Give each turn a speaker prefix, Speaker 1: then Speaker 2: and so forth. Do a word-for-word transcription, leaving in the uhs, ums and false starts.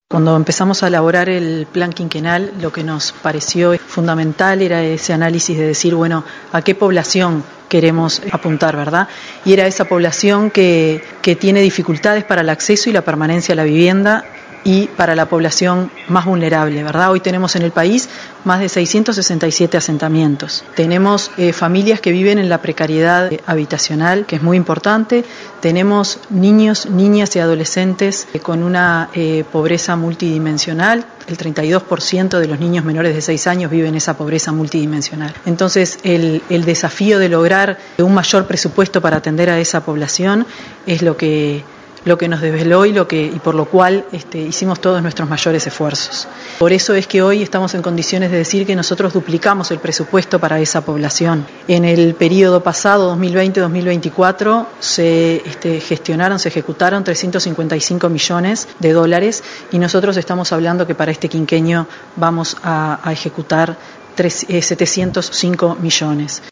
Speaker 1: Cuando empezamos a elaborar el plan quinquenal, lo que nos pareció fundamental era ese análisis de decir, bueno, ¿a qué población queremos apuntar, verdad? Y era esa población que, que tiene dificultades para el acceso y la permanencia a la vivienda y para la población más vulnerable, ¿verdad? Hoy tenemos en el país más de seiscientos sesenta y siete asentamientos. Tenemos eh, familias que viven en la precariedad habitacional, que es muy importante. Tenemos niños, niñas y adolescentes eh, con una eh, pobreza multidimensional. El treinta y dos por ciento de los niños menores de seis años viven esa pobreza multidimensional. Entonces, el, el desafío de lograr un mayor presupuesto para atender a esa población es lo que... lo que nos desveló y, lo que, y por lo cual este, hicimos todos nuestros mayores esfuerzos. Por eso es que hoy estamos en condiciones de decir que nosotros duplicamos el presupuesto para esa población. En el periodo pasado, dos mil veinte a dos mil veinticuatro, se este, gestionaron, se ejecutaron trescientos cincuenta y cinco millones de dólares y nosotros estamos hablando que para este quinquenio vamos a, a ejecutar tres, eh, setecientos cinco millones.